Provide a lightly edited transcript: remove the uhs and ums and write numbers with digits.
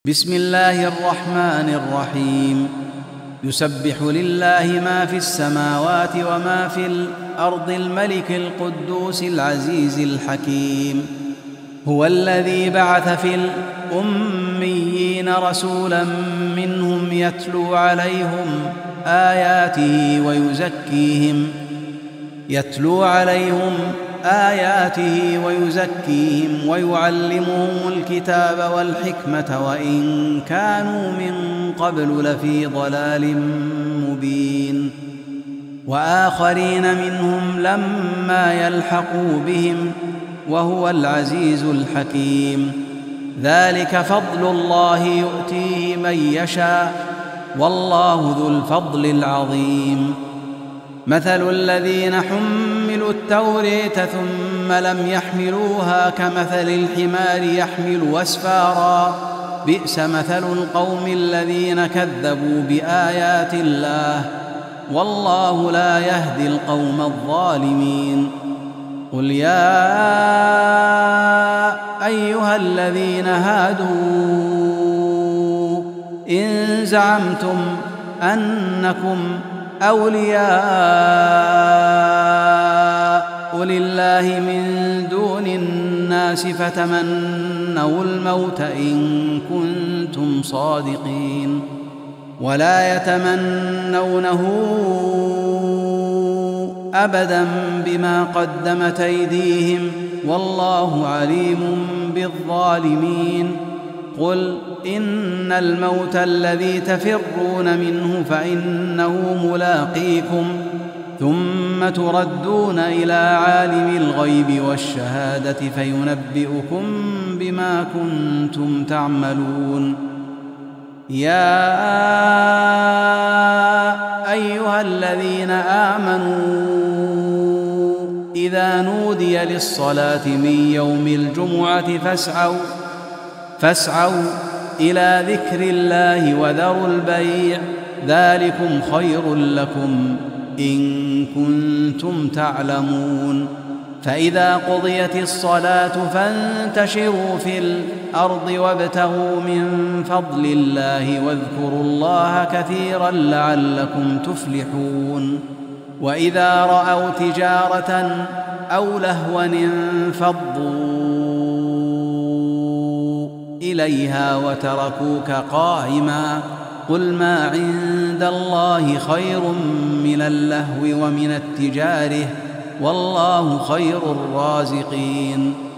بسم الله الرحمن الرحيم. يسبح لله ما في السماوات وما في الأرض الملك القدوس العزيز الحكيم. هو الذي بعث في الأميين رسولا منهم يتلو عليهم آياته ويزكيهم ويعلمهم الكتاب والحكمة وإن كانوا من قبل لفي ضلال مبين. وآخرين منهم لما يلحقوا بهم وهو العزيز الحكيم. ذلك فضل الله يؤتيه من يشاء والله ذو الفضل العظيم. مثل الذين حملوا التوراة ثم لم يحملوها كمثل الحمار يحمل أسفارا بئس مثل القوم الذين كذبوا بآيات الله والله لا يهدي القوم الظالمين. قل يا أيها الذين هادوا إن زعمتم أنكم أولياء لله من دون الناس فتمنوا الموت إن كنتم صادقين ولا يتمنونه أبدا بما قدمت أيديهم والله عليم بالظالمين. قل إن الموت الذي تفرون منه فإنه ملاقيكم ثم تردون إلى عالم الغيب والشهادة فينبئكم بما كنتم تعملون. يا أيها الذين آمنوا إذا نودي للصلاة من يوم الجمعة فاسعوا إلى ذكر الله وذروا البيع ذلكم خير لكم إن كنتم تعلمون. فإذا قضيت الصلاة فانتشروا في الأرض وابتغوا من فضل الله واذكروا الله كثيرا لعلكم تفلحون. وإذا رأوا تجارة أو لهوا انفضوا إليها وتركوك قائما قل ما عند الله خير من اللهو ومن التجارة والله خير الرازقين.